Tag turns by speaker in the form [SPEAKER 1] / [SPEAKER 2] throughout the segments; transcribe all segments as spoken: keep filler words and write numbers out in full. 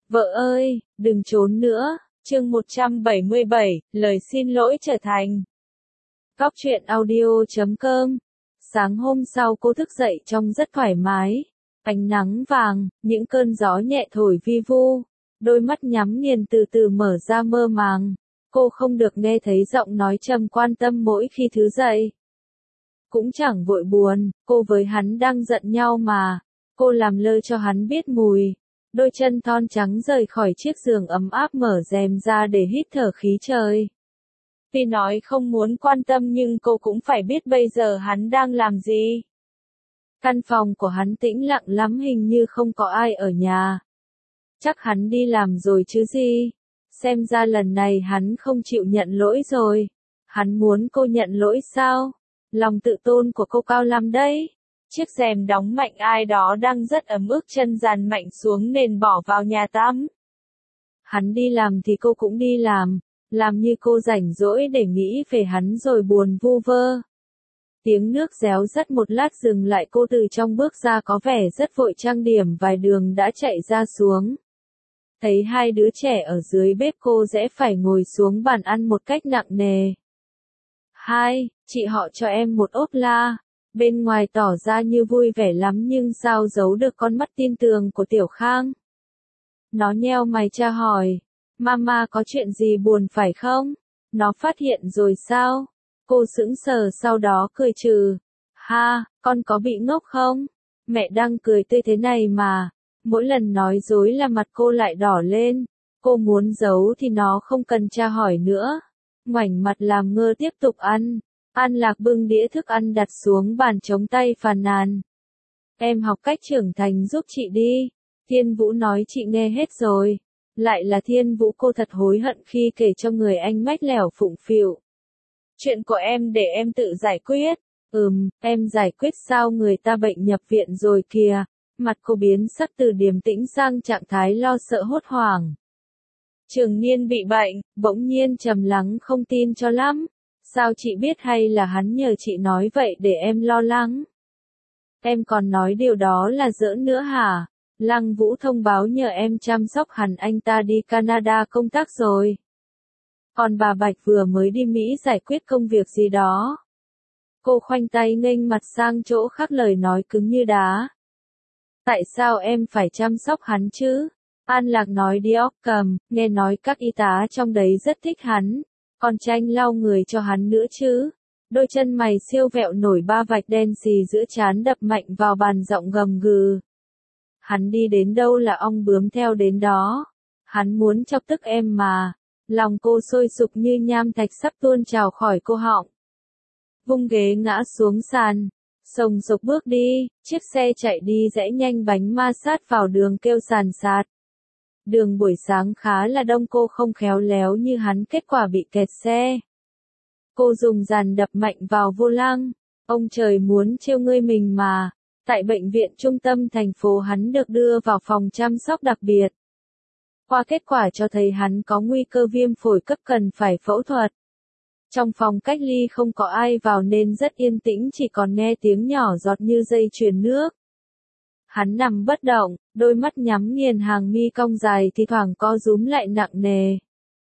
[SPEAKER 1] Vợ ơi, đừng trốn nữa. Chương một trăm bảy mươi bảy, lời xin lỗi trở thành. Góc truyện audio chấm com. Sáng hôm sau cô thức dậy trông rất thoải mái. Ánh nắng vàng, những cơn gió nhẹ thổi vi vu. Đôi mắt nhắm nghiền từ từ mở ra mơ màng. Cô không được nghe thấy giọng nói Trầm quan tâm mỗi khi thứ dậy. Cũng chẳng vội buồn, cô với hắn đang giận nhau mà. Cô làm lơ cho hắn biết mùi. Đôi chân thon trắng rời khỏi chiếc giường ấm áp mở rèm ra để hít thở khí trời. Tuy nói không muốn quan tâm nhưng cô cũng phải biết bây giờ hắn đang làm gì. Căn phòng của hắn tĩnh lặng lắm, hình như không có ai ở nhà. Chắc hắn đi làm rồi chứ gì. Xem ra lần này hắn không chịu nhận lỗi rồi. Hắn muốn cô nhận lỗi sao? Lòng tự tôn của cô cao lắm đấy. Chiếc rèm đóng mạnh, ai đó đang rất ấm ức chân dàn mạnh xuống nền bỏ vào nhà tắm. Hắn đi làm thì cô cũng đi làm, làm như cô rảnh rỗi để nghĩ về hắn rồi buồn vu vơ. Tiếng nước réo rắt một lát dừng lại, cô từ trong bước ra có vẻ rất vội, trang điểm vài đường đã chạy ra xuống. Thấy hai đứa trẻ ở dưới bếp, cô rẽ phải ngồi xuống bàn ăn một cách nặng nề. Hai, chị họ cho em một ốp la. Bên ngoài tỏ ra như vui vẻ lắm nhưng sao giấu được con mắt tin tưởng của Tiểu Khang. Nó nheo mày tra hỏi, Mama có chuyện gì buồn phải không? Nó phát hiện rồi sao? Cô sững sờ sau đó cười trừ. Ha, con có bị ngốc không? Mẹ đang cười tươi thế này mà. Mỗi lần nói dối là mặt cô lại đỏ lên. Cô muốn giấu thì nó không cần tra hỏi nữa. Ngoảnh mặt làm ngơ tiếp tục ăn. An Lạc bưng đĩa thức ăn đặt xuống bàn, chống tay phàn nàn. Em học cách trưởng thành giúp chị đi. Thiên Vũ nói chị nghe hết rồi. Lại là Thiên Vũ, cô thật hối hận khi kể cho người anh mách lẻo phụng phịu. Chuyện của em để em tự giải quyết. Ừm, em giải quyết sao, người ta bệnh nhập viện rồi kìa. Mặt cô biến sắc từ điềm tĩnh sang trạng thái lo sợ hốt hoảng. Trường Niên bị bệnh, bỗng nhiên trầm lắng không tin cho lắm. Sao chị biết, hay là hắn nhờ chị nói vậy để em lo lắng? Em còn nói điều đó là giỡn nữa hả? Lăng Vũ thông báo nhờ em chăm sóc hắn, anh ta đi Canada công tác rồi. Còn bà Bạch vừa mới đi Mỹ giải quyết công việc gì đó. Cô khoanh tay nghênh mặt sang chỗ khác, lời nói cứng như đá. Tại sao em phải chăm sóc hắn chứ? An Lạc nói đi óc cầm, nghe nói các y tá trong đấy rất thích hắn. Còn tranh lau người cho hắn nữa chứ. Đôi chân mày siêu vẹo nổi ba vạch đen xì giữa trán đập mạnh vào bàn, giọng gầm gừ. Hắn đi đến đâu là ong bướm theo đến đó. Hắn muốn chọc tức em mà. Lòng cô sôi sục như nham thạch sắp tuôn trào khỏi cô họng. Vung ghế ngã xuống sàn. Sồng sộc bước đi, chiếc xe chạy đi rẽ nhanh, bánh ma sát vào đường kêu sàn sạt. Đường buổi sáng khá là đông, cô không khéo léo như hắn, kết quả bị kẹt xe. Cô dùng dàn đập mạnh vào vô lăng. Ông trời muốn trêu ngươi mình mà. Tại bệnh viện trung tâm thành phố, hắn được đưa vào phòng chăm sóc đặc biệt. Qua kết quả cho thấy hắn có nguy cơ viêm phổi cấp, cần phải phẫu thuật. Trong phòng cách ly không có ai vào nên rất yên tĩnh, chỉ còn nghe tiếng nhỏ giọt như dây chuyền nước. Hắn nằm bất động, đôi mắt nhắm nghiền, hàng mi cong dài thì thoảng co rúm lại nặng nề.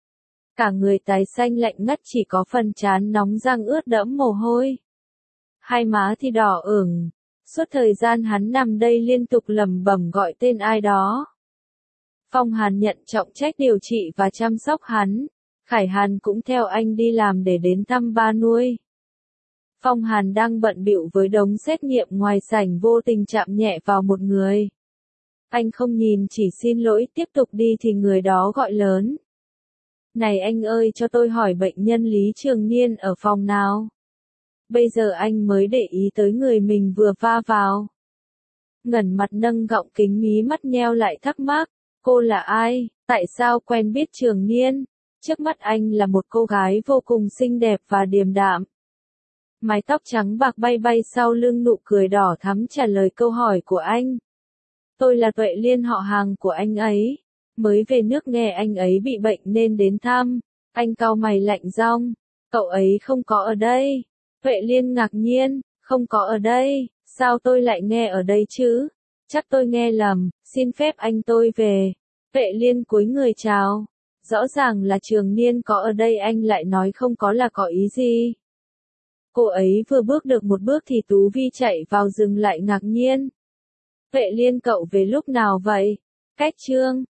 [SPEAKER 1] Cả người tái xanh lạnh ngắt, chỉ có phần trán nóng rang ướt đẫm mồ hôi. Hai má thì đỏ ửng. Suốt thời gian hắn nằm đây liên tục lẩm bẩm gọi tên ai đó. Phong Hàn nhận trọng trách điều trị và chăm sóc hắn. Khải Hàn cũng theo anh đi làm để đến thăm ba nuôi. Phong Hàn đang bận bịu với đống xét nghiệm ngoài sảnh, vô tình chạm nhẹ vào một người. Anh không nhìn, chỉ xin lỗi tiếp tục đi thì người đó gọi lớn. Này anh ơi, cho tôi hỏi bệnh nhân Lý Trường Niên ở phòng nào? Bây giờ anh mới để ý tới người mình vừa va vào. Ngẩng mặt nâng gọng kính, mí mắt nheo lại thắc mắc. Cô là ai? Tại sao quen biết Trường Niên? Trước mắt anh là một cô gái vô cùng xinh đẹp và điềm đạm. Mái tóc trắng bạc bay bay sau lưng, nụ cười đỏ thắm trả lời câu hỏi của anh. Tôi là Tuệ Liên, họ hàng của anh ấy. Mới về nước nghe anh ấy bị bệnh nên đến thăm. Anh cau mày lạnh giọng. Cậu ấy không có ở đây. Tuệ Liên ngạc nhiên. Không có ở đây. Sao tôi lại nghe ở đây chứ? Chắc tôi nghe lầm. Xin phép anh tôi về. Vệ Liên cúi người chào. Rõ ràng là Trường Niên có ở đây, anh lại nói không có là có ý gì? Cô ấy vừa bước được một bước thì Tú Vi chạy vào dừng lại ngạc nhiên. Vệ Liên cậu về lúc nào vậy? Cách Trương